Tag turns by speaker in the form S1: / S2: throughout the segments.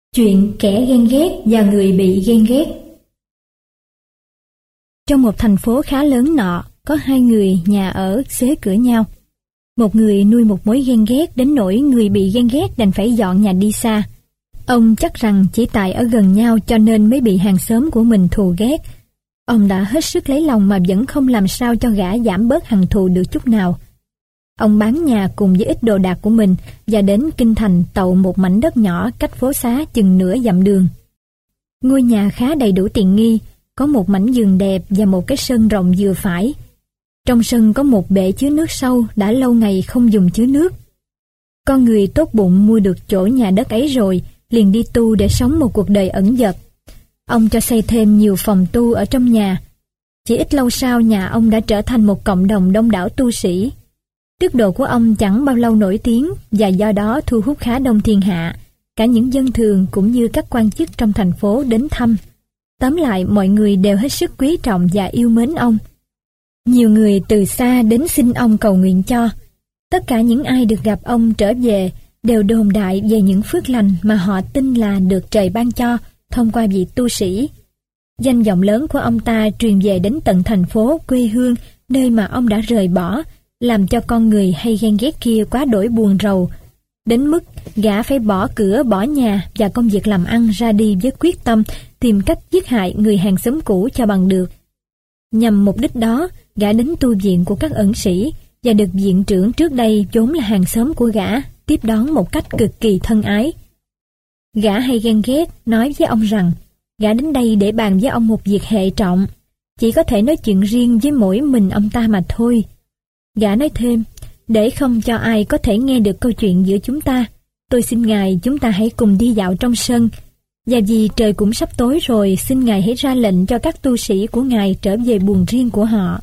S1: Chuyện kẻ ghen ghét và người bị ghen ghét. Trong một thành phố khá lớn nọ, có hai người nhà ở xế cửa nhau. Một người nuôi một mối ghen ghét đến nỗi người bị ghen ghét đành phải dọn nhà đi xa. Ông chắc rằng chỉ tại ở gần nhau cho nên mới bị hàng xóm của mình thù ghét. Ông đã hết sức lấy lòng mà vẫn không làm sao cho gã giảm bớt hằn thù được chút nào. Ông bán nhà cùng với ít đồ đạc của mình và đến Kinh Thành tậu một mảnh đất nhỏ cách phố xá chừng nửa dặm đường. Ngôi nhà khá đầy đủ tiện nghi, có một mảnh vườn đẹp và một cái sân rộng vừa phải. Trong sân có một bể chứa nước sâu đã lâu ngày không dùng chứa nước. Con người tốt bụng mua được chỗ nhà đất ấy rồi, liền đi tu để sống một cuộc đời ẩn dật. Ông cho xây thêm nhiều phòng tu ở trong nhà. Chỉ ít lâu sau nhà ông đã trở thành một cộng đồng đông đảo tu sĩ. Đức độ của ông chẳng bao lâu nổi tiếng và do đó thu hút khá đông thiên hạ, cả những dân thường cũng như các quan chức trong thành phố đến thăm. Tóm lại mọi người đều hết sức quý trọng và yêu mến ông. Nhiều người từ xa đến xin ông cầu nguyện cho. Tất cả những ai được gặp ông trở về đều đồn đại về những phước lành mà họ tin là được trời ban cho thông qua vị tu sĩ. Danh vọng lớn của ông ta truyền về đến tận thành phố quê hương nơi mà ông đã rời bỏ, làm cho con người hay ghen ghét kia quá đổi buồn rầu, đến mức gã phải bỏ cửa bỏ nhà và công việc làm ăn ra đi với quyết tâm tìm cách giết hại người hàng xóm cũ cho bằng được. Nhằm mục đích đó, gã đến tu viện của các ẩn sĩ và được viện trưởng trước đây vốn là hàng xóm của gã tiếp đón một cách cực kỳ thân ái. Gã hay ghen ghét nói với ông rằng gã đến đây để bàn với ông một việc hệ trọng, chỉ có thể nói chuyện riêng với mỗi mình ông ta mà thôi. Gã nói thêm, để không cho ai có thể nghe được câu chuyện giữa chúng ta, tôi xin ngài chúng ta hãy cùng đi dạo trong sân, và vì trời cũng sắp tối rồi, xin ngài hãy ra lệnh cho các tu sĩ của ngài trở về buồng riêng của họ.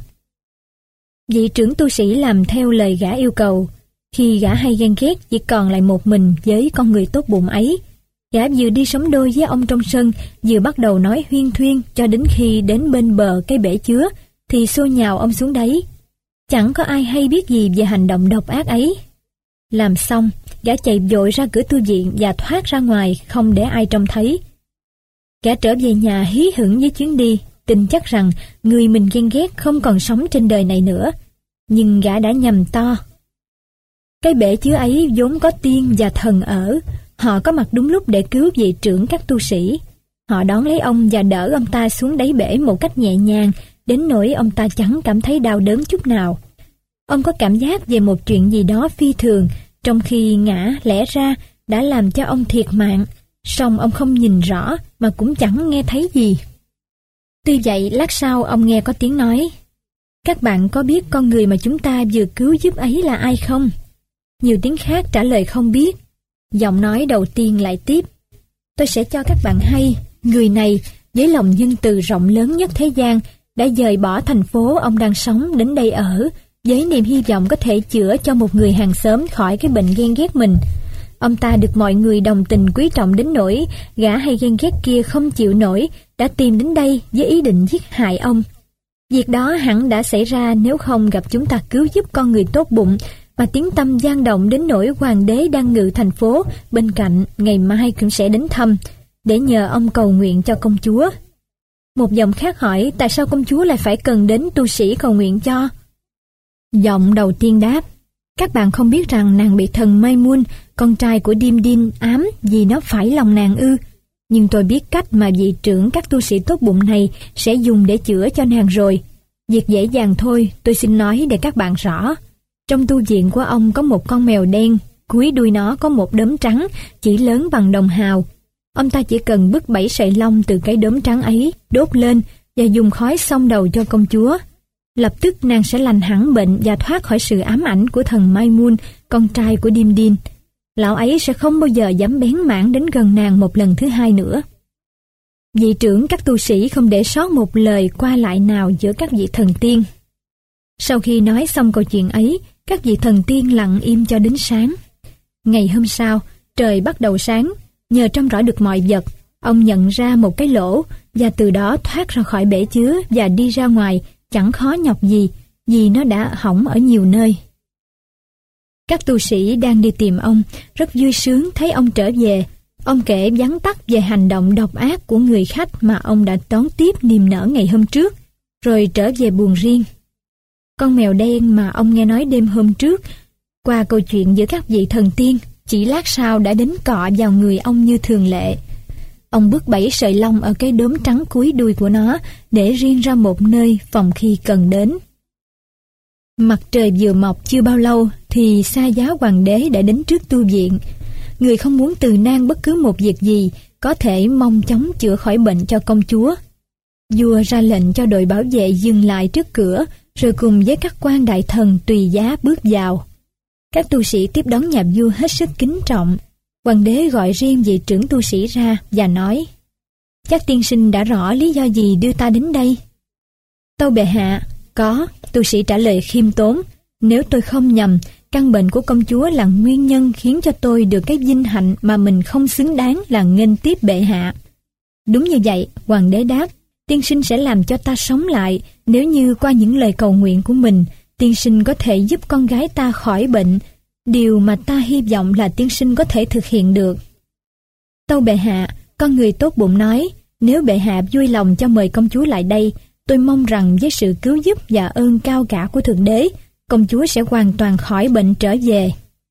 S1: Vị trưởng tu sĩ làm theo lời gã yêu cầu. Khi gã hay ghen ghét chỉ còn lại một mình với con người tốt bụng ấy, gã vừa đi sống đôi với ông trong sân, vừa bắt đầu nói huyên thuyên cho đến khi đến bên bờ cái bể chứa thì xô nhào ông xuống đấy. Chẳng có ai hay biết gì về hành động độc ác ấy. Làm xong, gã chạy vội ra cửa tu viện và thoát ra ngoài không để ai trông thấy. Gã trở về nhà hí hửng với chuyến đi, tin chắc rằng người mình ghen ghét không còn sống trên đời này nữa. Nhưng gã đã nhầm to. Cái bể chứa ấy vốn có tiên và thần ở. Họ có mặt đúng lúc để cứu vị trưởng các tu sĩ. Họ đón lấy ông và đỡ ông ta xuống đáy bể một cách nhẹ nhàng, đến nỗi ông ta chẳng cảm thấy đau đớn chút nào. Ông có cảm giác về một chuyện gì đó phi thường, trong khi ngã lẽ ra đã làm cho ông thiệt mạng, song ông không nhìn rõ mà cũng chẳng nghe thấy gì. Tuy vậy lát sau ông nghe có tiếng nói, các bạn có biết con người mà chúng ta vừa cứu giúp ấy là ai không? Nhiều tiếng khác trả lời không biết. Giọng nói đầu tiên lại tiếp, tôi sẽ cho các bạn hay, người này với lòng nhân từ rộng lớn nhất thế gian đã dời bỏ thành phố ông đang sống đến đây ở, với niềm hy vọng có thể chữa cho một người hàng xóm khỏi cái bệnh ghen ghét mình. Ông ta được mọi người đồng tình quý trọng đến nỗi gã hay ghen ghét kia không chịu nổi, đã tìm đến đây với ý định giết hại ông. Việc đó hẳn đã xảy ra nếu không gặp chúng ta cứu giúp con người tốt bụng, mà tiếng tăm vang động đến nỗi hoàng đế đang ngự thành phố bên cạnh ngày mai cũng sẽ đến thăm, để nhờ ông cầu nguyện cho công chúa. Một giọng khác hỏi tại sao công chúa lại phải cần đến tu sĩ cầu nguyện cho. Giọng đầu tiên đáp, các bạn không biết rằng nàng bị thần Maimun, con trai của Điềm Đinh ám vì nó phải lòng nàng ư. Nhưng tôi biết cách mà vị trưởng các tu sĩ tốt bụng này sẽ dùng để chữa cho nàng rồi. Việc dễ dàng thôi, tôi xin nói để các bạn rõ. Trong tu viện của ông có một con mèo đen, cuối đuôi nó có một đốm trắng chỉ lớn bằng đồng hào. Ông ta chỉ cần bứt 7 sợi lông từ cái đốm trắng ấy, đốt lên và dùng khói xông đầu cho công chúa. Lập tức nàng sẽ lành hẳn bệnh và thoát khỏi sự ám ảnh của thần Maimun, con trai của Điềm Đinh. Lão ấy sẽ không bao giờ dám bén mảng đến gần nàng một lần thứ hai nữa. Vị trưởng các tu sĩ không để sót một lời qua lại nào giữa các vị thần tiên. Sau khi nói xong câu chuyện ấy, các vị thần tiên lặng im cho đến sáng. Ngày hôm sau, trời bắt đầu sáng. Nhờ trông rõ được mọi vật, ông nhận ra một cái lỗ và từ đó thoát ra khỏi bể chứa và đi ra ngoài chẳng khó nhọc gì, vì nó đã hỏng ở nhiều nơi. Các tu sĩ đang đi tìm ông, rất vui sướng thấy ông trở về. Ông kể vắn tắt về hành động độc ác của người khách mà ông đã đón tiếp niềm nở ngày hôm trước, rồi trở về buồng riêng. Con mèo đen mà ông nghe nói đêm hôm trước, qua câu chuyện giữa các vị thần tiên, chỉ lát sau đã đến cọ vào người ông như thường lệ. Ông bước 7 sợi lông ở cái đốm trắng cuối đuôi của nó để riêng ra một nơi phòng khi cần đến. Mặt trời vừa mọc chưa bao lâu thì Sa Giá Hoàng đế đã đến trước tu viện. Người không muốn từ nan bất cứ một việc gì có thể mong chóng chữa khỏi bệnh cho công chúa. Vua ra lệnh cho đội bảo vệ dừng lại trước cửa, rồi cùng với các quan đại thần tùy giá bước vào. Các tu sĩ tiếp đón nhà vua hết sức kính trọng. Hoàng đế gọi riêng vị trưởng tu sĩ ra và nói: "Chắc tiên sinh đã rõ lý do gì đưa ta đến đây?" "Tâu bệ hạ." "Có," tu sĩ trả lời khiêm tốn. "Nếu tôi không nhầm, căn bệnh của công chúa là nguyên nhân khiến cho tôi được cái vinh hạnh mà mình không xứng đáng là nghênh tiếp bệ hạ." "Đúng như vậy," hoàng đế đáp. "Tiên sinh sẽ làm cho ta sống lại nếu như qua những lời cầu nguyện của mình, tiên sinh có thể giúp con gái ta khỏi bệnh. Điều mà ta hy vọng là tiên sinh có thể thực hiện được." "Tâu bệ hạ," con người tốt bụng nói, "nếu bệ hạ vui lòng cho mời công chúa lại đây, tôi mong rằng với sự cứu giúp và ơn cao cả của Thượng Đế, công chúa sẽ hoàn toàn khỏi bệnh trở về."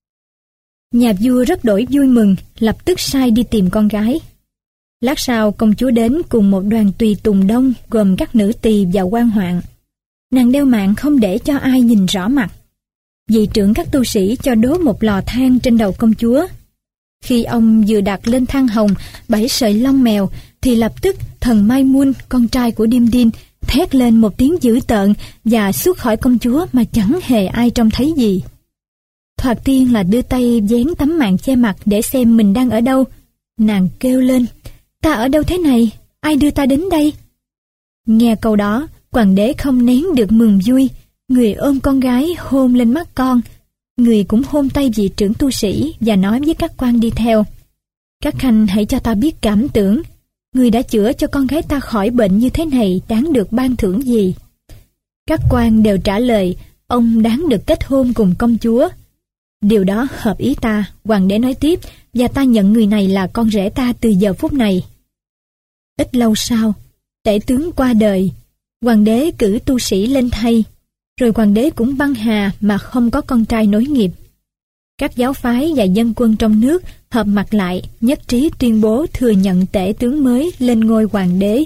S1: Nhà vua rất đổi vui mừng, lập tức sai đi tìm con gái. Lát sau công chúa đến cùng một đoàn tùy tùng đông gồm các nữ tỳ và quan hoạn. Nàng đeo mạng không để cho ai nhìn rõ mặt. Vị trưởng các tu sĩ cho đốt một lò than trên đầu công chúa. Khi ông vừa đặt lên than hồng 7 sợi lông mèo, thì lập tức thần Mai Mun, con trai của Điềm Điên, thét lên một tiếng dữ tợn và xuất khỏi công chúa mà chẳng hề ai trông thấy gì. Thoạt tiên là đưa tay vén tấm màn che mặt để xem mình đang ở đâu. Nàng kêu lên: "Ta ở đâu thế này? Ai đưa ta đến đây?" Nghe câu đó, hoàng đế không nén được mừng vui. Người ôm con gái hôn lên mắt con. Người cũng hôn tay vị trưởng tu sĩ và nói với các quan đi theo: "Các khanh hãy cho ta biết cảm tưởng. Người đã chữa cho con gái ta khỏi bệnh như thế này đáng được ban thưởng gì?" Các quan đều trả lời: "Ông đáng được kết hôn cùng công chúa." "Điều đó hợp ý ta," hoàng đế nói tiếp, "và ta nhận người này là con rể ta từ giờ phút này." Ít lâu sau, tể tướng qua đời. Hoàng đế cử tu sĩ lên thay. Rồi hoàng đế cũng băng hà mà không có con trai nối nghiệp. Các giáo phái và dân quân trong nước hợp mặt lại, nhất trí tuyên bố thừa nhận tể tướng mới lên ngôi hoàng đế.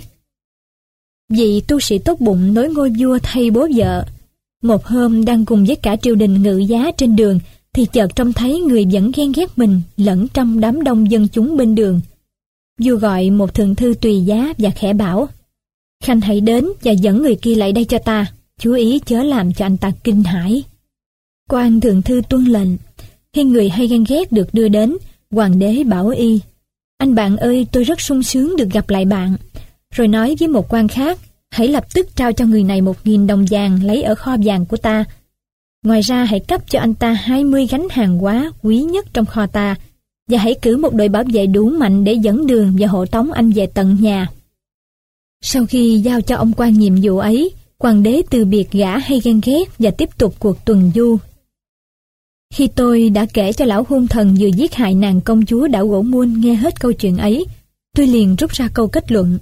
S1: Vị tu sĩ tốt bụng nối ngôi vua thay bố vợ. Một hôm đang cùng với cả triều đình ngự giá trên đường, thì chợt trông thấy người vẫn ghen ghét mình lẫn trong đám đông dân chúng bên đường. Vua gọi một thượng thư tùy giá và khẽ bảo: "Khanh hãy đến và dẫn người kia lại đây cho ta. Chú ý chớ làm cho anh ta kinh hãi." Quan thượng thư tuân lệnh. Khi người hay ghen ghét được đưa đến, hoàng đế bảo y: "Anh bạn ơi, tôi rất sung sướng được gặp lại bạn." Rồi nói với một quan khác: "Hãy lập tức trao cho người này 1.000 đồng vàng lấy ở kho vàng của ta. Ngoài ra hãy cấp cho anh ta 20 gánh hàng hóa quý nhất trong kho ta, và hãy cử một đội bảo vệ đủ mạnh để dẫn đường và hộ tống anh về tận nhà." Sau khi giao cho ông quan nhiệm vụ ấy, hoàng đế từ biệt gã hay ghen ghét và tiếp tục cuộc tuần du. Khi tôi đã kể cho lão hung thần vừa giết hại nàng công chúa đảo Gỗ Muôn nghe hết câu chuyện ấy, tôi liền rút ra câu kết luận: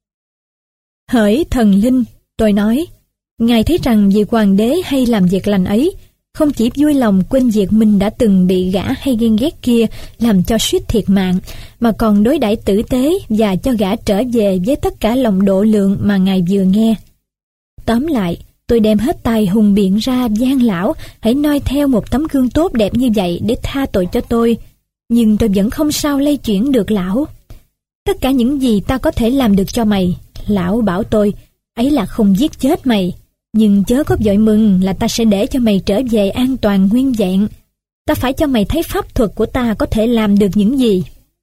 S1: "Hỡi thần linh," tôi nói, "ngài thấy rằng vị hoàng đế hay làm việc lành ấy không chỉ vui lòng quên việc mình đã từng bị gã hay ghen ghét kia làm cho suýt thiệt mạng, mà còn đối đãi tử tế và cho gã trở về với tất cả lòng độ lượng mà ngài vừa nghe. Tóm lại, tôi đem hết tài hùng biện ra van lão hãy noi theo một tấm gương tốt đẹp như vậy để tha tội cho tôi, nhưng tôi vẫn không sao lay chuyển được lão. Tất cả những gì ta có thể làm được cho mày, lão bảo tôi, ấy là không giết chết mày, nhưng chớ có vội mừng là ta sẽ để cho mày trở về an toàn nguyên vẹn. Ta phải cho mày thấy pháp thuật của ta có thể làm được những gì."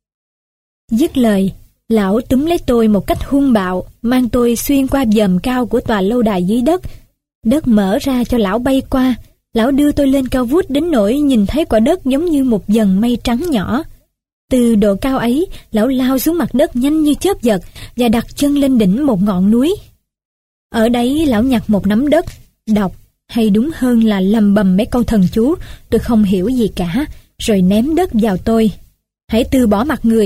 S1: Dứt lời, lão túm lấy tôi một cách hung bạo, mang tôi xuyên qua vòm cao của tòa lâu đài dưới đất. Đất mở ra cho lão bay qua. Lão đưa tôi lên cao vút đến nỗi nhìn thấy quả đất giống như một dần mây trắng nhỏ. Từ độ cao ấy, lão lao xuống mặt đất nhanh như chớp giật và đặt chân lên đỉnh một ngọn núi. Ở đấy lão nhặt một nắm đất, đọc, hay đúng hơn là lầm bầm mấy câu thần chú, tôi không hiểu gì cả, rồi ném đất vào tôi. "Hãy từ bỏ mặt người,"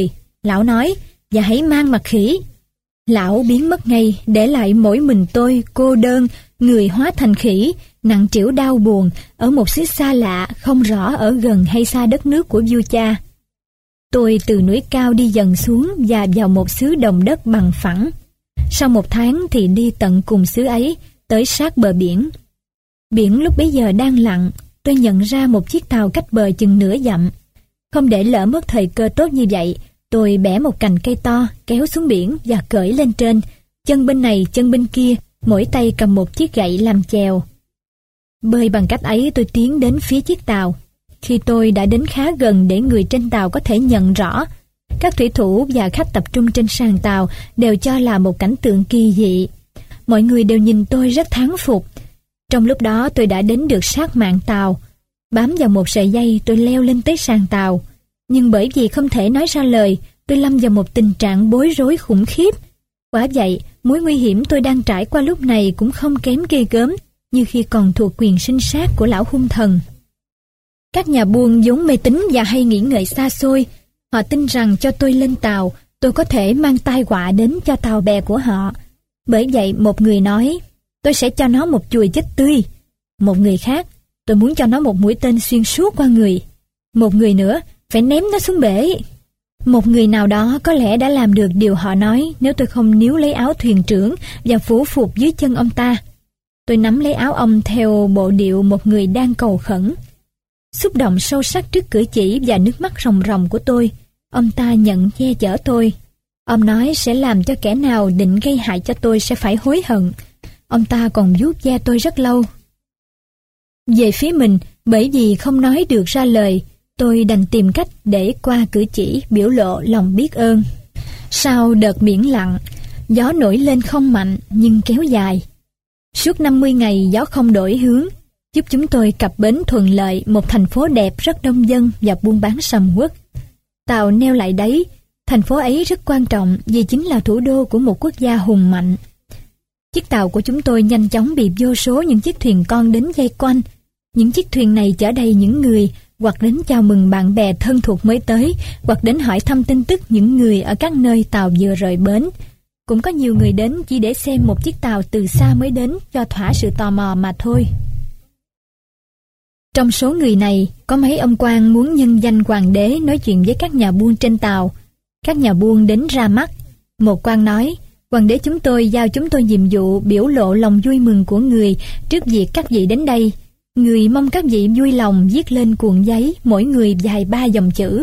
S1: Lão nói, và hãy mang mặt khỉ. Lão biến mất ngay, để lại mỗi mình tôi, cô đơn, người hóa thành khỉ, nặng trĩu đau buồn, ở một xứ xa lạ, không rõ ở gần hay xa đất nước của vua cha. Tôi từ núi cao đi dần xuống và vào một xứ đồng đất bằng phẳng. Sau 1 tháng thì đi tận cùng xứ ấy, tới sát bờ biển. Biển lúc bấy giờ đang lặng, tôi nhận ra một chiếc tàu cách bờ chừng nửa dặm. Không để lỡ mất thời cơ tốt như vậy, tôi bẻ một cành cây to, kéo xuống biển và cởi lên trên, chân bên này chân bên kia, mỗi tay cầm một chiếc gậy làm chèo. Bơi bằng cách ấy tôi tiến đến phía chiếc tàu. Khi tôi đã đến khá gần để người trên tàu có thể nhận rõ, các thủy thủ và khách tập trung trên sàn tàu đều cho là một cảnh tượng kỳ dị. Mọi người đều nhìn tôi rất thán phục. Trong lúc đó tôi đã đến được sát mạn tàu. Bám vào một sợi dây tôi leo lên tới sàn tàu. Nhưng bởi vì không thể nói ra lời, tôi lâm vào một tình trạng bối rối khủng khiếp. Quả vậy, mối nguy hiểm tôi đang trải qua lúc này cũng không kém ghê gớm như khi còn thuộc quyền sinh sát của lão hung thần. Các nhà buôn vốn mê tín và hay nghĩ ngợi xa xôi. Họ tin rằng cho tôi lên tàu, tôi có thể mang tai họa đến cho tàu bè của họ. Bởi vậy một người nói, tôi sẽ cho nó một chùi chết tươi. Một người khác, tôi muốn cho nó một mũi tên xuyên suốt qua người. Một người nữa, phải ném nó xuống bể. Một người nào đó có lẽ đã làm được điều họ nói nếu tôi không níu lấy áo thuyền trưởng và phủ phục dưới chân ông ta. Tôi nắm lấy áo ông theo bộ điệu một người đang cầu khẩn. Xúc động sâu sắc trước cử chỉ và nước mắt ròng ròng của tôi, ông ta nhận che chở tôi. Ông nói sẽ làm cho kẻ nào định gây hại cho tôi sẽ phải hối hận. Ông ta còn vuốt ve tôi rất lâu. Về phía mình, bởi vì không nói được ra lời, tôi đành tìm cách để qua cử chỉ biểu lộ lòng biết ơn. Sau đợt biển lặng, gió nổi lên không mạnh nhưng kéo dài. Suốt 50 ngày gió không đổi hướng, giúp chúng tôi cập bến thuận lợi một thành phố đẹp rất đông dân và buôn bán sầm uất. Tàu neo lại đấy, thành phố ấy rất quan trọng vì chính là thủ đô của một quốc gia hùng mạnh. Chiếc tàu của chúng tôi nhanh chóng bị vô số những chiếc thuyền con đến vây quanh. Những chiếc thuyền này chở đầy những người hoặc đến chào mừng bạn bè thân thuộc mới tới, hoặc đến hỏi thăm tin tức những người ở các nơi tàu vừa rời bến. Cũng có nhiều người đến chỉ để xem một chiếc tàu từ xa mới đến cho thỏa sự tò mò mà thôi. Trong số người này, có mấy ông quan muốn nhân danh hoàng đế nói chuyện với các nhà buôn trên tàu. Các nhà buôn đến ra mắt. Một quan nói, hoàng đế chúng tôi giao chúng tôi nhiệm vụ biểu lộ lòng vui mừng của người trước việc các vị đến đây. Người mong các vị vui lòng viết lên cuộn giấy, mỗi người dài 3 dòng chữ.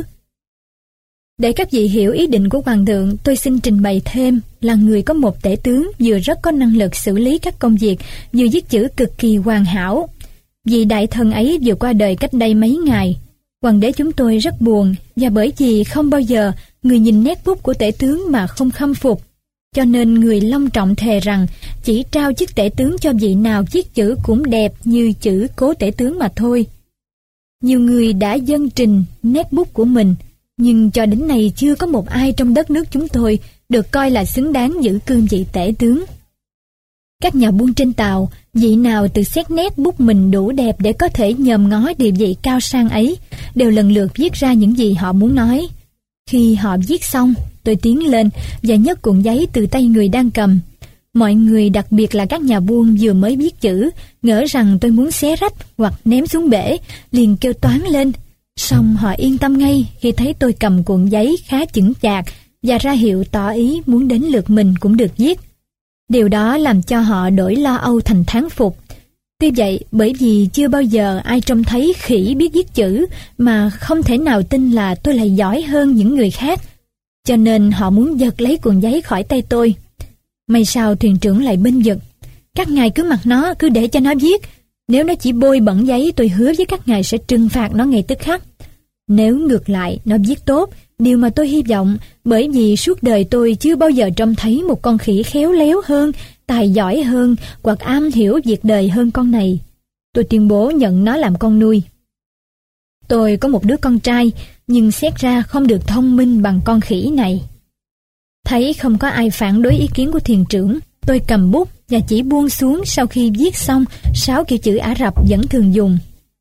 S1: Để các vị hiểu ý định của hoàng thượng, tôi xin trình bày thêm là người có một tể tướng vừa rất có năng lực xử lý các công việc, vừa viết chữ cực kỳ hoàn hảo. Vì đại thần ấy vừa qua đời cách đây mấy ngày. Hoàng đế chúng tôi rất buồn, và bởi vì không bao giờ người nhìn nét bút của tể tướng mà không khâm phục, cho nên người long trọng thề rằng chỉ trao chức tể tướng cho vị nào viết chữ cũng đẹp như chữ cố tể tướng mà thôi. Nhiều người đã dâng trình nét bút của mình, nhưng cho đến nay chưa có một ai trong đất nước chúng tôi được coi là xứng đáng giữ cương vị tể tướng. Các nhà buôn trên tàu, vị nào tự xét nét bút mình đủ đẹp để có thể nhòm ngó địa vị cao sang ấy, đều lần lượt viết ra những gì họ muốn nói. Khi họ viết xong, tôi tiến lên và nhấc cuộn giấy từ tay người đang cầm. Mọi người, đặc biệt là các nhà buôn vừa mới viết chữ, ngỡ rằng tôi muốn xé rách hoặc ném xuống bể, liền kêu toáng lên. Song họ yên tâm ngay khi thấy tôi cầm cuộn giấy khá chững chạc và ra hiệu tỏ ý muốn đến lượt mình cũng được viết. Điều đó làm cho họ đổi lo âu thành thán phục. Tuy vậy, bởi vì chưa bao giờ ai trông thấy khỉ biết viết chữ mà không thể nào tin là tôi lại giỏi hơn những người khác, cho nên họ muốn giật lấy cuộn giấy khỏi tay tôi. May sao thuyền trưởng lại bênh vực. Các ngài cứ mặc nó, cứ để cho nó viết. Nếu nó chỉ bôi bẩn giấy, tôi hứa với các ngài sẽ trừng phạt nó ngay tức khắc. Nếu ngược lại nó viết tốt, điều mà tôi hy vọng, bởi vì suốt đời tôi chưa bao giờ trông thấy một con khỉ khéo léo hơn, tài giỏi hơn hoặc am hiểu việc đời hơn con này, tôi tuyên bố nhận nó làm con nuôi. Tôi có một đứa con trai, nhưng xét ra không được thông minh bằng con khỉ này. Thấy không có ai phản đối ý kiến của thuyền trưởng, tôi cầm bút và chỉ buông xuống sau khi viết xong 6 kiểu chữ Ả Rập vẫn thường dùng.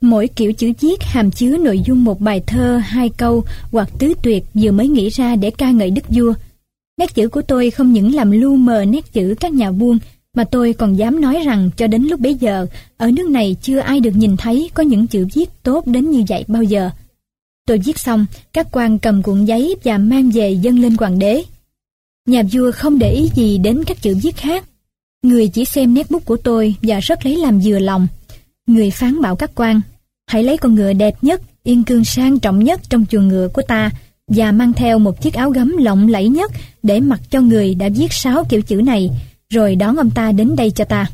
S1: Mỗi kiểu chữ viết hàm chứa nội dung một bài thơ, 2 câu hoặc tứ tuyệt vừa mới nghĩ ra để ca ngợi đức vua. Nét chữ của tôi không những làm lu mờ nét chữ các nhà buôn, mà tôi còn dám nói rằng cho đến lúc bấy giờ, ở nước này chưa ai được nhìn thấy có những chữ viết tốt đến như vậy bao giờ. Tôi viết xong, các quan cầm cuộn giấy và mang về dâng lên hoàng đế. Nhà vua không để ý gì đến các chữ viết khác. Người chỉ xem nét bút của tôi và rất lấy làm vừa lòng. Người phán bảo các quan: hãy lấy con ngựa đẹp nhất, yên cương sang trọng nhất trong chuồng ngựa của ta, và mang theo một chiếc áo gấm lộng lẫy nhất để mặc cho người đã viết 6 kiểu chữ này, rồi đón ông ta đến đây cho ta.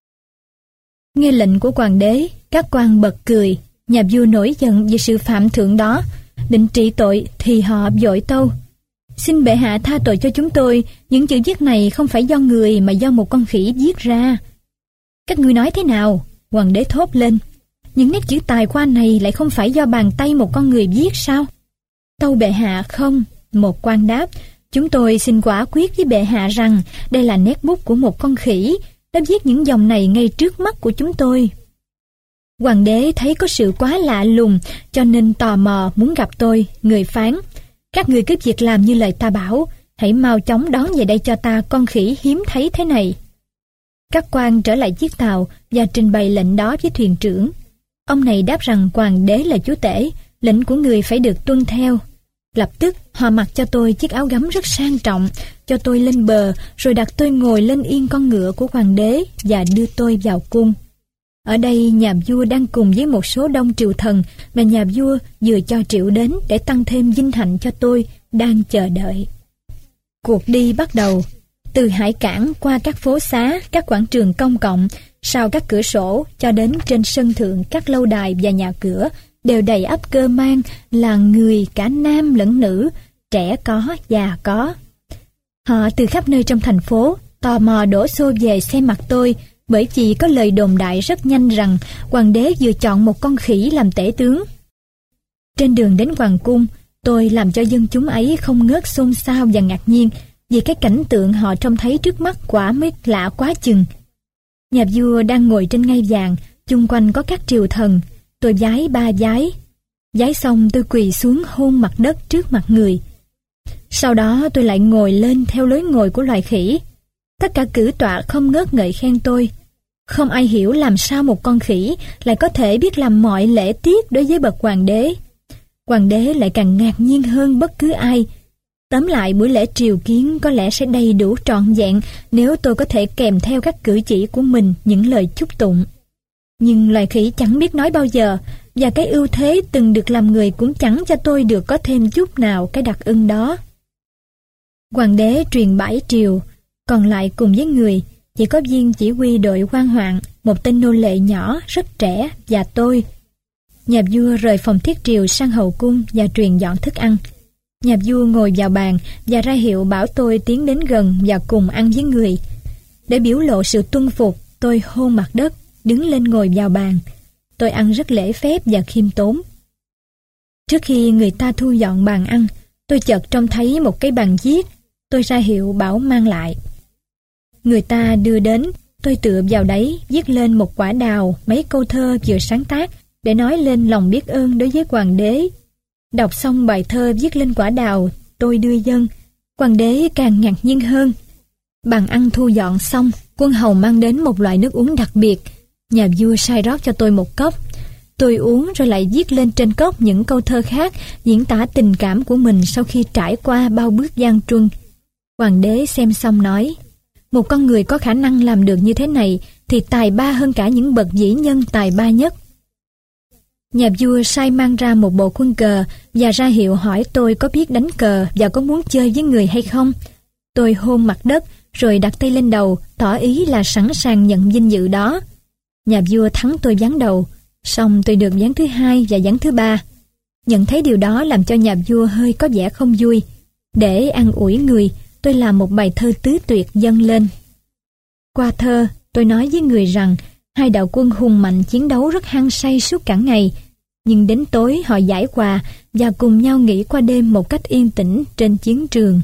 S1: Nghe lệnh của hoàng đế, các quan bật cười. Nhà vua nổi giận vì sự phạm thượng đó, định trị tội thì họ vội tâu: xin bệ hạ tha tội cho chúng tôi, những chữ viết này không phải do người mà do một con khỉ viết ra. Các ngươi nói thế nào? Hoàng đế thốt lên. Những nét chữ tài hoa này lại không phải do bàn tay một con người viết sao? Tâu bệ hạ không. Một quan đáp: chúng tôi xin quả quyết với bệ hạ rằng đây là nét bút của một con khỉ đã viết những dòng này ngay trước mắt của chúng tôi. Hoàng đế thấy có sự quá lạ lùng, cho nên tò mò muốn gặp tôi. Người phán: các ngươi cứ việc làm như lời ta bảo, hãy mau chóng đón về đây cho ta con khỉ hiếm thấy thế này. Các quan trở lại chiếc tàu và trình bày lệnh đó với thuyền trưởng. Ông này đáp rằng hoàng đế là chúa tể, lệnh của người phải được tuân theo. Lập tức họ mặc cho tôi chiếc áo gấm rất sang trọng, cho tôi lên bờ, rồi đặt tôi ngồi lên yên con ngựa của hoàng đế và đưa tôi vào cung. Ở đây nhà vua đang cùng với một số đông triều thần mà nhà vua vừa cho triệu đến để tăng thêm vinh hạnh cho tôi, đang chờ đợi. Cuộc đi bắt đầu. Từ hải cảng qua các phố xá, các quảng trường công cộng, sau các cửa sổ cho đến trên sân thượng các lâu đài và nhà cửa đều đầy ắp cơ man, là người cả nam lẫn nữ, trẻ có, già có. Họ từ khắp nơi trong thành phố tò mò đổ xô về xem mặt tôi, bởi vì có lời đồn đại rất nhanh rằng hoàng đế vừa chọn một con khỉ làm tể tướng. Trên đường đến hoàng cung, tôi làm cho dân chúng ấy không ngớt xôn xao và ngạc nhiên, vì cái cảnh tượng họ trông thấy trước mắt quả mới lạ quá chừng. Nhà vua đang ngồi trên ngai vàng, chung quanh có các triều thần. Tôi vái 3 vái. Vái xong tôi quỳ xuống hôn mặt đất trước mặt người. Sau đó tôi lại ngồi lên theo lối ngồi của loài khỉ. Tất cả cử tọa không ngớt ngợi khen tôi. Không ai hiểu làm sao một con khỉ lại có thể biết làm mọi lễ tiết đối với bậc hoàng đế. Hoàng đế lại càng ngạc nhiên hơn bất cứ ai. Tóm lại, buổi lễ triều kiến có lẽ sẽ đầy đủ trọn vẹn nếu tôi có thể kèm theo các cử chỉ của mình những lời chúc tụng. Nhưng loài khỉ chẳng biết nói bao giờ, và cái ưu thế từng được làm người cũng chẳng cho tôi được có thêm chút nào cái đặc ưng đó. Hoàng đế truyền bãi triều, còn lại cùng với người chỉ có viên chỉ huy đội quan hoạn, một tên nô lệ nhỏ rất trẻ và tôi. Nhà vua rời phòng thiết triều sang hậu cung và truyền dọn thức ăn. Nhà vua ngồi vào bàn và ra hiệu bảo tôi tiến đến gần và cùng ăn với người. Để biểu lộ sự tuân phục, tôi hôn mặt đất, đứng lên ngồi vào bàn. Tôi ăn rất lễ phép và khiêm tốn. Trước khi người ta thu dọn bàn ăn, tôi chợt trông thấy một cái bàn viết. Tôi ra hiệu bảo mang lại. Người ta đưa đến, tôi tựa vào đấy, viết lên một quả đào, mấy câu thơ vừa sáng tác để nói lên lòng biết ơn đối với hoàng đế. Đọc xong bài thơ viết lên quả đào, tôi đưa dâng. Hoàng đế càng ngạc nhiên hơn. Bàn ăn thu dọn xong, quân hầu mang đến một loại nước uống đặc biệt. Nhà vua sai rót cho tôi một cốc. Tôi uống rồi lại viết lên trên cốc những câu thơ khác, diễn tả tình cảm của mình sau khi trải qua bao bước gian truân. Hoàng đế xem xong nói: một con người có khả năng làm được như thế này thì tài ba hơn cả những bậc vĩ nhân tài ba nhất. Nhà vua sai mang ra một bộ quân cờ và ra hiệu hỏi tôi có biết đánh cờ và có muốn chơi với người hay không. Tôi hôn mặt đất rồi đặt tay lên đầu, tỏ ý là sẵn sàng nhận vinh dự đó. Nhà vua thắng tôi ván đầu, xong tôi được ván thứ 2 và ván thứ 3. Nhận thấy điều đó làm cho nhà vua hơi có vẻ không vui. Để an ủi người, tôi làm một bài thơ tứ tuyệt dâng lên. Qua thơ, tôi nói với người rằng hai đạo quân hùng mạnh chiến đấu rất hăng say suốt cả ngày, nhưng đến tối họ giải hòa và cùng nhau nghỉ qua đêm một cách yên tĩnh trên chiến trường.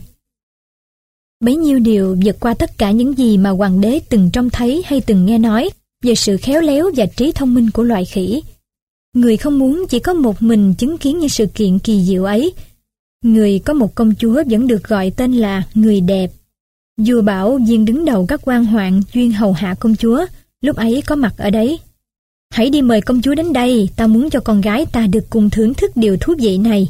S1: Bấy nhiêu điều vượt qua tất cả những gì mà hoàng đế từng trông thấy hay từng nghe nói về sự khéo léo và trí thông minh của loài khỉ. Người không muốn chỉ có một mình chứng kiến những sự kiện kỳ diệu ấy. Người có một công chúa vẫn được gọi tên là người đẹp. Vua bảo viên đứng đầu các quan hoạn chuyên hầu hạ công chúa, lúc ấy có mặt ở đấy. Hãy đi mời công chúa đến đây, ta muốn cho con gái ta được cùng thưởng thức điều thú vị này.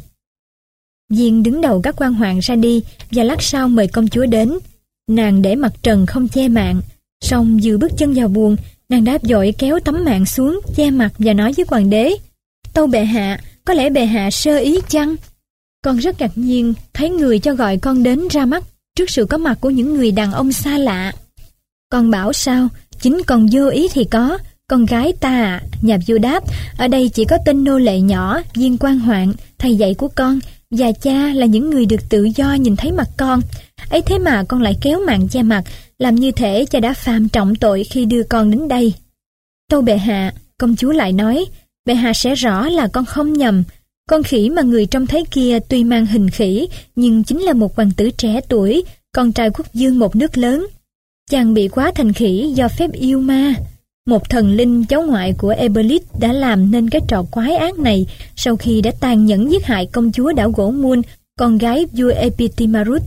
S1: Viên đứng đầu các quan hoạn ra đi và lát sau mời công chúa đến. Nàng để mặt trần không che mạn, song vừa bước chân vào buồng, nàng đã vội kéo tấm mạn xuống, che mặt và nói với hoàng đế: Tâu bệ hạ, có lẽ bệ hạ sơ ý chăng? Con rất ngạc nhiên thấy người cho gọi con đến ra mắt trước sự có mặt của những người đàn ông xa lạ. Con bảo sao, chính con vô ý thì có, con gái ta à. Nhà vua đáp: ở đây chỉ có tên nô lệ nhỏ, viên quan hoạn, thầy dạy của con và cha là những người được tự do nhìn thấy mặt con. Ấy thế mà con lại kéo màn che mặt, làm như thể cha đã phạm trọng tội khi đưa con đến đây. Tâu bệ hạ, công chúa lại nói, bệ hạ sẽ rõ là con không nhầm. Con khỉ mà người trông thấy kia tuy mang hình khỉ, nhưng chính là một hoàng tử trẻ tuổi, con trai quốc vương một nước lớn. Chàng bị quá thành khỉ do phép yêu ma. Một thần linh cháu ngoại của Eberlith đã làm nên cái trò quái ác này sau khi đã tàn nhẫn giết hại công chúa đảo gỗ Mun, con gái vua Epitimarus.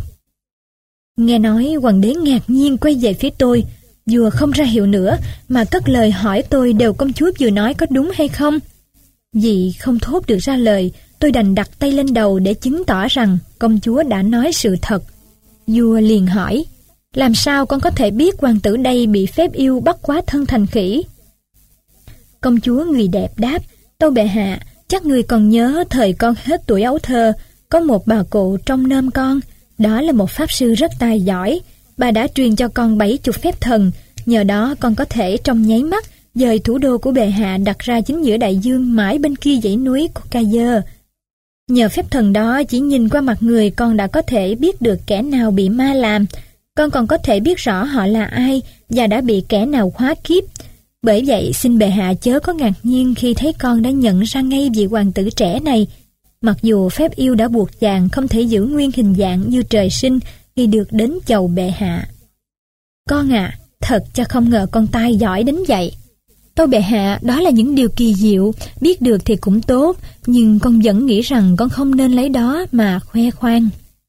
S1: Nghe nói, hoàng đế ngạc nhiên quay về phía tôi. Vua không ra hiệu nữa mà cất lời hỏi tôi điều công chúa vừa nói có đúng hay không. Vì không thốt được ra lời, tôi đành đặt tay lên đầu để chứng tỏ rằng công chúa đã nói sự thật. Vua liền hỏi: làm sao con có thể biết hoàng tử đây bị phép yêu bắt quá thân thành khỉ? Công chúa người đẹp đáp: tâu bệ hạ, chắc người còn nhớ thời con hết tuổi ấu thơ, có một bà cụ trông nom con. Đó là một pháp sư rất tài giỏi. Bà đã truyền cho con 70 phép thần. Nhờ đó con có thể trong nháy mắt dời thủ đô của bệ hạ đặt ra chính giữa đại dương mãi bên kia dãy núi của Ca Dơ. Nhờ phép thần đó, chỉ nhìn qua mặt người con đã có thể biết được kẻ nào bị ma làm. Con còn có thể biết rõ họ là ai và đã bị kẻ nào khóa kiếp. Bởi vậy xin bệ hạ chớ có ngạc nhiên khi thấy con đã nhận ra ngay vị hoàng tử trẻ này. Mặc dù phép yêu đã buộc chàng không thể giữ nguyên hình dạng như trời sinh khi được đến chầu bệ hạ. Con à, thật cha không ngờ con tài giỏi đến vậy. Tâu bệ hạ, đó là những điều kỳ diệu, biết được thì cũng tốt, nhưng con vẫn nghĩ rằng con không nên lấy đó mà khoe khoang.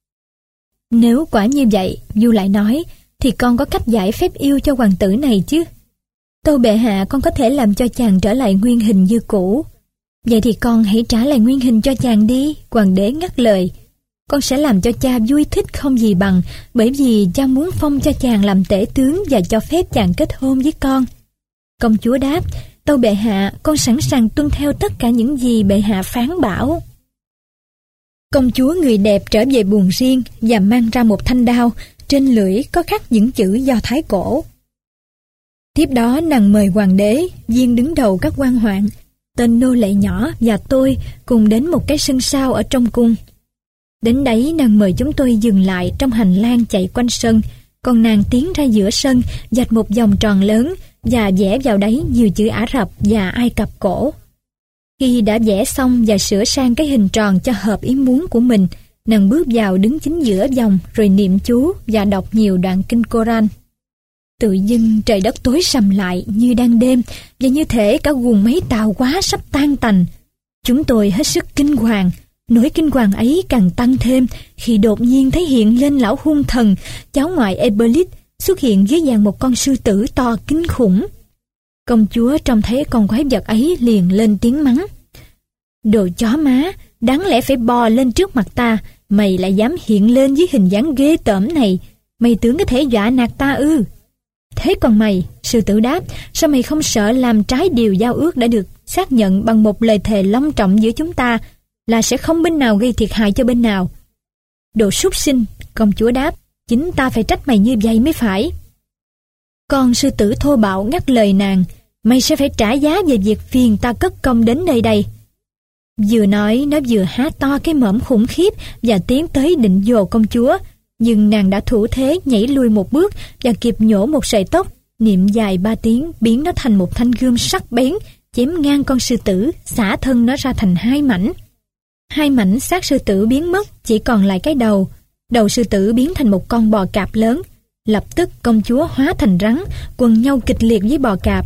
S1: Nếu quả như vậy, vua lại nói, thì con có cách giải phép yêu cho hoàng tử này chứ. Tâu bệ hạ, con có thể làm cho chàng trở lại nguyên hình như cũ. Vậy thì con hãy trả lại nguyên hình cho chàng đi, hoàng đế ngắt lời. Con sẽ làm cho cha vui thích không gì bằng, bởi vì cha muốn phong cho chàng làm tể tướng và cho phép chàng kết hôn với con. Công chúa đáp: tâu bệ hạ, con sẵn sàng tuân theo tất cả những gì bệ hạ phán bảo. Công chúa người đẹp trở về buồng riêng và mang ra một thanh đao, trên lưỡi có khắc những chữ Do Thái cổ. Tiếp đó nàng mời hoàng đế, viên đứng đầu các quan hoạn, tên nô lệ nhỏ và tôi cùng đến một cái sân sau ở trong cung. Đến đấy nàng mời chúng tôi dừng lại trong hành lang chạy quanh sân, còn nàng tiến ra giữa sân, vạch một vòng tròn lớn và vẽ vào đấy nhiều chữ Ả Rập và Ai Cập cổ. Khi đã vẽ xong và sửa sang cái hình tròn cho hợp ý muốn của mình, nàng bước vào đứng chính giữa vòng rồi niệm chú và đọc nhiều đoạn kinh Koran. Tự dưng trời đất tối sầm lại như đang đêm, và như thể cả guồng máy tàu quá sắp tan tành. Chúng tôi hết sức kinh hoàng. Nỗi kinh hoàng ấy càng tăng thêm khi đột nhiên thấy hiện lên lão hung thần, cháu ngoại Eberlith, xuất hiện dưới dạng một con sư tử to kinh khủng. Công chúa trông thấy con quái vật ấy liền lên tiếng mắng: đồ chó má, đáng lẽ phải bò lên trước mặt ta, mày lại dám hiện lên với hình dáng ghê tởm này, mày tưởng có thể dọa nạt ta ư? Thế còn mày, sư tử đáp, sao mày không sợ làm trái điều giao ước đã được xác nhận bằng một lời thề long trọng giữa chúng ta, là sẽ không bên nào gây thiệt hại cho bên nào? Đồ súc sinh, công chúa đáp, chính ta phải trách mày như vậy mới phải. Con sư tử thô bạo ngắt lời nàng: mày sẽ phải trả giá về việc phiền ta cất công đến nơi đây. Vừa nói, nó vừa há to cái mõm khủng khiếp và tiến tới định dồ công chúa, nhưng nàng đã thủ thế nhảy lui một bước và kịp nhổ một sợi tóc, niệm dài 3 tiếng biến nó thành một thanh gươm sắc bén, chém ngang con sư tử, xả thân nó ra thành 2 mảnh. 2 mảnh xác sư tử biến mất, chỉ còn lại cái đầu. Đầu sư tử biến thành một con bò cạp lớn. Lập tức công chúa hóa thành rắn, quần nhau kịch liệt với bò cạp.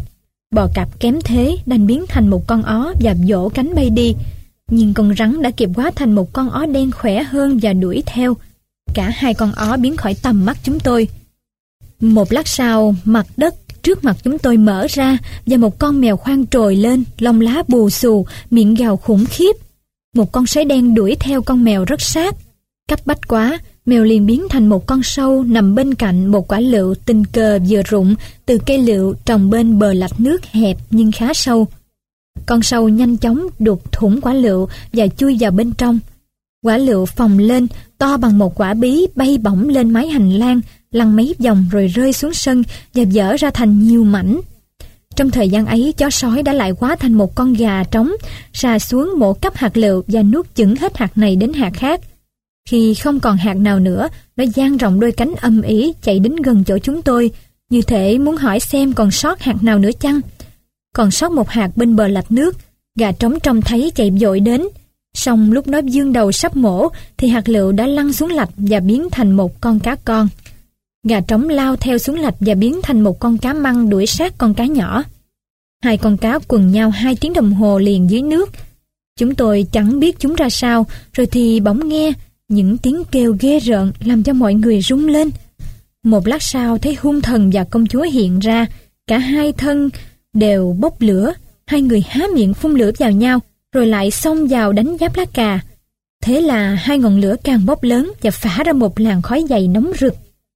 S1: Bò cạp kém thế đành biến thành một con ó và vỗ cánh bay đi. Nhưng con rắn đã kịp hóa thành một con ó đen khỏe hơn và đuổi theo. Cả hai con ó biến khỏi tầm mắt chúng tôi. Một lát sau, mặt đất trước mặt chúng tôi mở ra và một con mèo khoang trồi lên, lông lá bù xù, miệng gào khủng khiếp. Một con sói đen đuổi theo con mèo rất sát. Cấp bách quá, mèo liền biến thành một con sâu nằm bên cạnh một quả lựu tình cờ vừa rụng từ cây lựu trồng bên bờ lạch nước hẹp nhưng khá sâu. Con sâu nhanh chóng đục thủng quả lựu và chui vào bên trong. Quả lựu phồng lên, to bằng một quả bí, bay bổng lên mái hành lang, lăn mấy vòng rồi rơi xuống sân và vỡ ra thành nhiều mảnh. Trong thời gian ấy, chó sói đã lại hóa thành một con gà trống, sà xuống mổ cắp hạt lựu và nuốt chửng hết hạt này đến hạt khác. Khi không còn hạt nào nữa, nó dang rộng đôi cánh âm ỉ chạy đến gần chỗ chúng tôi, như thể muốn hỏi xem còn sót hạt nào nữa chăng. Còn sót một hạt bên bờ lạch nước. Gà trống trông thấy chạy vội đến. Song lúc nó vươn đầu sắp mổ thì hạt lựu đã lăn xuống lạch và biến thành một con cá con. Gà trống lao theo xuống lạch và biến thành một con cá măng đuổi sát con cá nhỏ. Hai con cá quần nhau 2 tiếng đồng hồ liền dưới nước. Chúng tôi chẳng biết chúng ra sao, rồi thì bỗng nghe những tiếng kêu ghê rợn làm cho mọi người rung lên. Một lát sau thấy hung thần và công chúa hiện ra, cả hai thân đều bốc lửa. Hai người há miệng phun lửa vào nhau, rồi lại xông vào đánh giáp lá cà. Thế là hai ngọn lửa càng bốc lớn và phả ra một làn khói dày nóng rực.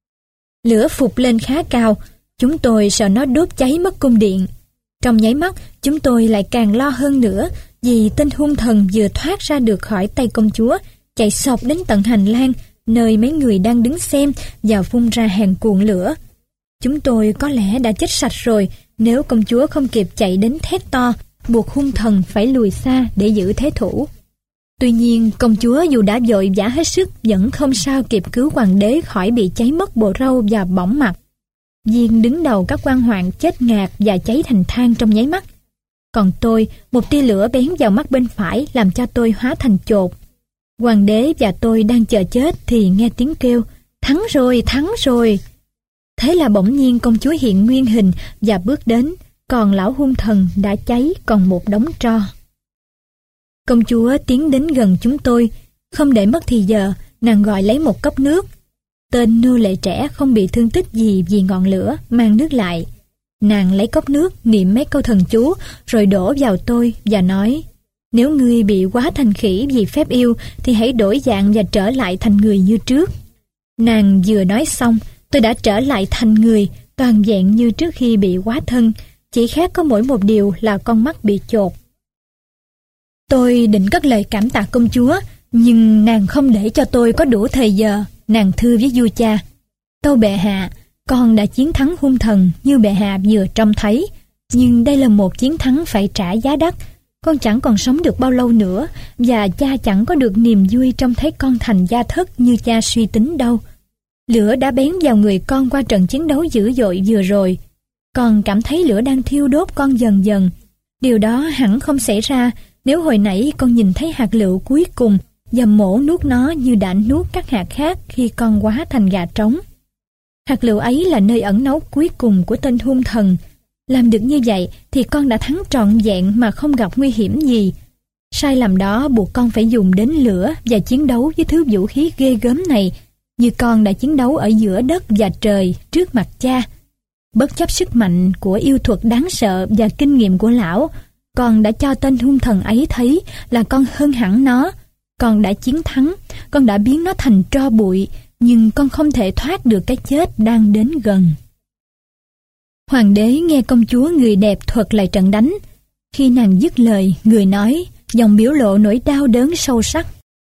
S1: Lửa phụt lên khá cao, chúng tôi sợ nó đốt cháy mất cung điện. Trong nháy mắt, chúng tôi lại càng lo hơn nữa, vì tên hung thần vừa thoát ra được khỏi tay công chúa, chạy xộc đến tận hành lang, nơi mấy người đang đứng xem, và phun ra hàng cuộn lửa. Chúng tôi có lẽ đã chết sạch rồi, nếu công chúa không kịp chạy đến thét to, buộc hung thần phải lùi xa để giữ thế thủ. Tuy nhiên, công chúa dù đã vội vã hết sức, vẫn không sao kịp cứu hoàng đế khỏi bị cháy mất bộ râu và bỏng mặt. Viên đứng đầu các quan hoạn chết ngạt và cháy thành than trong nháy mắt. Còn tôi, một tia lửa bén vào mắt bên phải làm cho tôi hóa thành chột. Hoàng đế và tôi đang chờ chết thì nghe tiếng kêu, thắng rồi, thắng rồi. Thế là bỗng nhiên công chúa hiện nguyên hình và bước đến, còn lão hung thần đã cháy còn một đống tro. Công chúa tiến đến gần chúng tôi, không để mất thì giờ, nàng gọi lấy một cốc nước. Tên nô lệ trẻ không bị thương tích gì vì ngọn lửa, mang nước lại. Nàng lấy cốc nước, niệm mấy câu thần chú, rồi đổ vào tôi và nói, nếu ngươi bị quá thành khỉ vì phép yêu, thì hãy đổi dạng và trở lại thành người như trước. Nàng vừa nói xong, tôi đã trở lại thành người, toàn vẹn như trước khi bị quá thân, chỉ khác có mỗi một điều là con mắt bị chột. Tôi định cất lời cảm tạ công chúa, nhưng nàng không để cho tôi có đủ thời giờ. Nàng thưa với vua cha, tâu bệ hạ, con đã chiến thắng hung thần như bệ hạ vừa trông thấy, nhưng đây là một chiến thắng phải trả giá đắt. Con chẳng còn sống được bao lâu nữa, và cha chẳng có được niềm vui trông thấy con thành gia thất như cha suy tính đâu. Lửa đã bén vào người con qua trận chiến đấu dữ dội vừa rồi. Con cảm thấy lửa đang thiêu đốt con dần dần. Điều đó hẳn không xảy ra nếu hồi nãy con nhìn thấy hạt lựu cuối cùng và mổ nuốt nó như đã nuốt các hạt khác khi con hóa thành gà trống. Hạt lựu ấy là nơi ẩn náu cuối cùng của tên hung thần. Làm được như vậy thì con đã thắng trọn vẹn mà không gặp nguy hiểm gì. Sai lầm đó buộc con phải dùng đến lửa và chiến đấu với thứ vũ khí ghê gớm này, như con đã chiến đấu ở giữa đất và trời trước mặt cha. Bất chấp sức mạnh của yêu thuật đáng sợ và kinh nghiệm của lão, con đã cho tên hung thần ấy thấy là con hơn hẳn nó. Con đã chiến thắng, con đã biến nó thành tro bụi, nhưng con không thể thoát được cái chết đang đến gần. Hoàng đế nghe công chúa người đẹp thuật lại trận đánh. Khi nàng dứt lời, người nói, giọng biểu lộ nỗi đau đớn sâu sắc.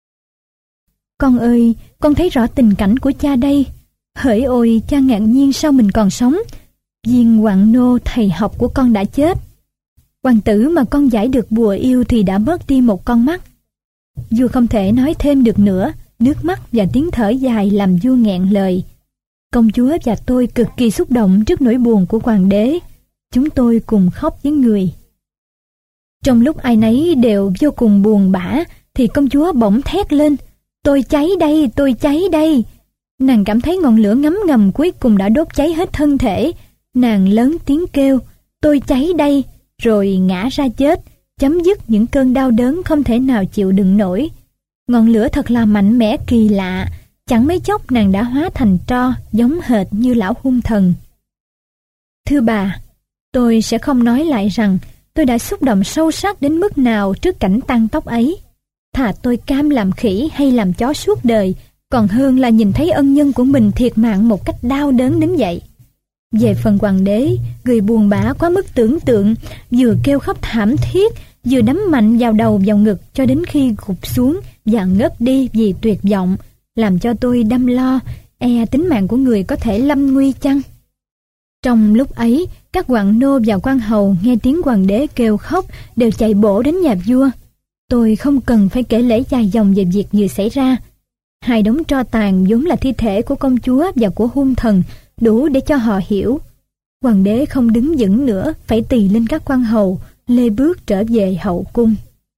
S1: Con ơi, con thấy rõ tình cảnh của cha đây. Hỡi ôi, cha ngạc nhiên sao mình còn sống. Viên Hoạn Nô thầy học của con đã chết. Hoàng tử mà con giải được bùa yêu thì đã mất đi một con mắt. Vua không thể nói thêm được nữa, nước mắt và tiếng thở dài làm vua nghẹn lời. Công chúa và tôi cực kỳ xúc động trước nỗi buồn của hoàng đế. Chúng tôi cùng khóc với người. Trong lúc ai nấy đều vô cùng buồn bã, thì công chúa bỗng thét lên, tôi cháy đây, tôi cháy đây. Nàng cảm thấy ngọn lửa ngấm ngầm cuối cùng đã đốt cháy hết thân thể. Nàng lớn tiếng kêu, tôi cháy đây, rồi ngã ra chết, chấm dứt những cơn đau đớn không thể nào chịu đựng nổi. Ngọn lửa thật là mạnh mẽ kỳ lạ, chẳng mấy chốc nàng đã hóa thành tro, giống hệt như lão hung thần. Thưa bà, tôi sẽ không nói lại rằng tôi đã xúc động sâu sắc đến mức nào trước cảnh tang tóc ấy. Thà tôi cam làm khỉ hay làm chó suốt đời, còn hơn là nhìn thấy ân nhân của mình thiệt mạng một cách đau đớn đến vậy. Về phần hoàng đế, người buồn bã quá mức tưởng tượng, vừa kêu khóc thảm thiết, vừa đấm mạnh vào đầu vào ngực cho đến khi gục xuống và ngất đi vì tuyệt vọng, làm cho tôi đăm lo, tính mạng của người có thể lâm nguy chăng? Trong lúc ấy, các quan nô và quan hầu nghe tiếng hoàng đế kêu khóc đều chạy bổ đến nhà vua. Tôi không cần phải kể lể dài dòng về việc vừa xảy ra. Hai đống tro tàn vốn là thi thể của công chúa và của hung thần, đủ để cho họ hiểu. Hoàng đế không đứng vững nữa, phải tỳ lên các quan hầu, lê bước trở về hậu cung.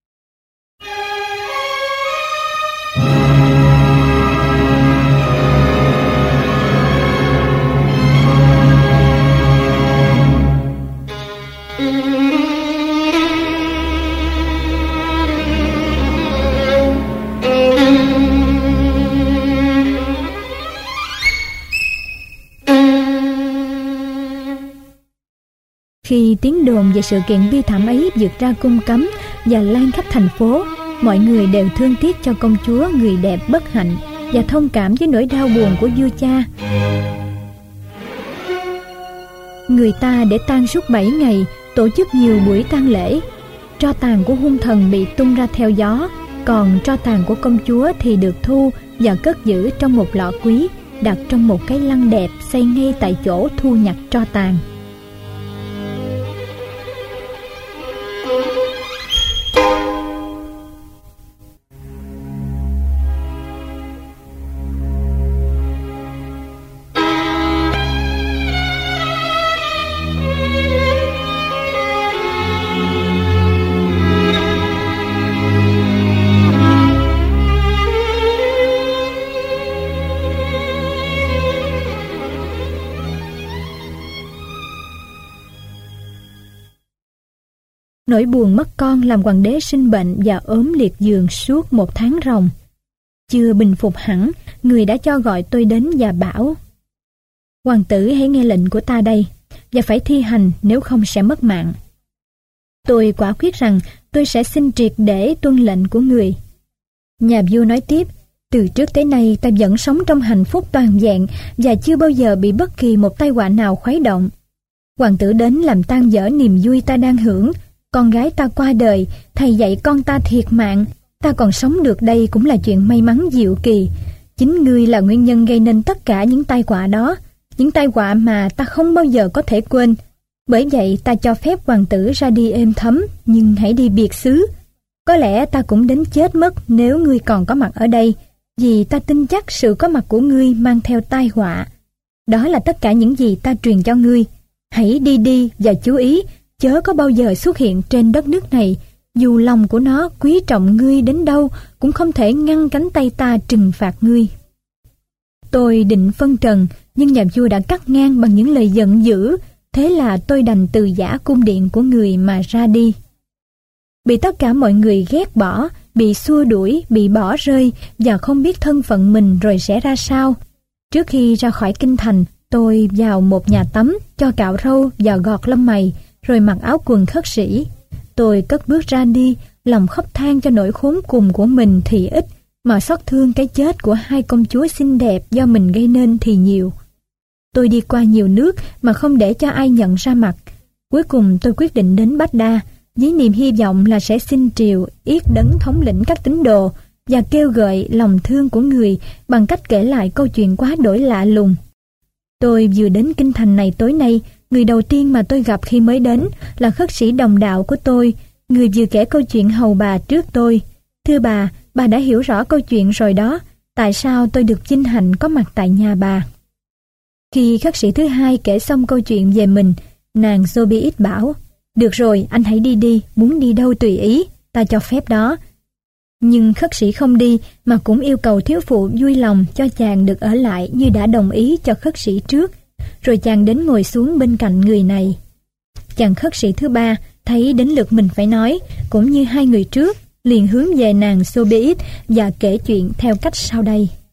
S1: Khi tiếng đồn về sự kiện bi thảm ấy vượt ra cung cấm và lan khắp thành phố, mọi người đều thương tiếc cho công chúa người đẹp bất hạnh và thông cảm với nỗi đau buồn của vua cha. Người ta để tang suốt 7 ngày, tổ chức nhiều buổi tang lễ. Tro tàn của hung thần bị tung ra theo gió, còn tro tàn của công chúa thì được thu và cất giữ trong một lọ quý, đặt trong một cái lăng đẹp xây ngay tại chỗ thu nhặt tro tàn. Nỗi buồn mất con làm hoàng đế sinh bệnh và ốm liệt giường suốt 1 tháng ròng. Chưa bình phục hẳn, người đã cho gọi tôi đến và bảo: "Hoàng tử hãy nghe lệnh của ta đây, và phải thi hành, nếu không sẽ mất mạng." Tôi quả quyết rằng tôi sẽ xin triệt để tuân lệnh của người. Nhà vua nói tiếp: "Từ trước tới nay ta vẫn sống trong hạnh phúc toàn vẹn và chưa bao giờ bị bất kỳ một tai họa nào khuấy động. Hoàng tử đến làm tan vỡ niềm vui ta đang hưởng. Con gái ta qua đời, thầy dạy con ta thiệt mạng, ta còn sống được đây cũng là chuyện may mắn diệu kỳ. Chính ngươi là nguyên nhân gây nên tất cả những tai họa đó, những tai họa mà ta không bao giờ có thể quên. Bởi vậy ta cho phép hoàng tử ra đi êm thấm, nhưng hãy đi biệt xứ. Có lẽ ta cũng đến chết mất nếu ngươi còn có mặt ở đây, vì ta tin chắc sự có mặt của ngươi mang theo tai họa. Đó là tất cả những gì ta truyền cho ngươi. Hãy đi và chú ý, chớ có bao giờ xuất hiện trên đất nước này, dù lòng của nó quý trọng ngươi đến đâu cũng không thể ngăn cánh tay ta trừng phạt ngươi." Tôi định phân trần, nhưng nhà vua đã cắt ngang bằng những lời giận dữ, thế là tôi đành từ giã cung điện của người mà ra đi. Bị tất cả mọi người ghét bỏ, bị xua đuổi, bị bỏ rơi và không biết thân phận mình rồi sẽ ra sao. Trước khi ra khỏi kinh thành, tôi vào một nhà tắm, cho cạo râu và gọt lông mày, rồi mặc áo quần khất sĩ. Tôi cất bước ra đi, lòng khóc than cho nỗi khốn cùng của mình thì ít, mà xót thương cái chết của 2 công chúa xinh đẹp do mình gây nên thì nhiều. Tôi đi qua nhiều nước mà không để cho ai nhận ra mặt. Cuối cùng tôi quyết định đến Bát Đa, với niềm hy vọng là sẽ xin triều yết đấng thống lĩnh các tín đồ và kêu gợi lòng thương của người bằng cách kể lại câu chuyện quá đổi lạ lùng. Tôi vừa đến kinh thành này tối nay, người đầu tiên mà tôi gặp khi mới đến là khất sĩ đồng đạo của tôi, người vừa kể câu chuyện hầu bà trước tôi. Thưa bà đã hiểu rõ câu chuyện rồi đó, tại sao tôi được vinh hạnh có mặt tại nhà bà? Khi khất sĩ thứ hai kể xong câu chuyện về mình, nàng Zobeid bảo: "Được rồi, anh hãy đi, muốn đi đâu tùy ý, ta cho phép đó." Nhưng khất sĩ không đi, mà cũng yêu cầu thiếu phụ vui lòng cho chàng được ở lại như đã đồng ý cho khất sĩ trước. Rồi chàng đến ngồi xuống bên cạnh người này. Chàng khất sĩ thứ ba thấy đến lượt mình phải nói, cũng như hai người trước, liền hướng về nàng Sobeid và kể chuyện theo cách sau đây.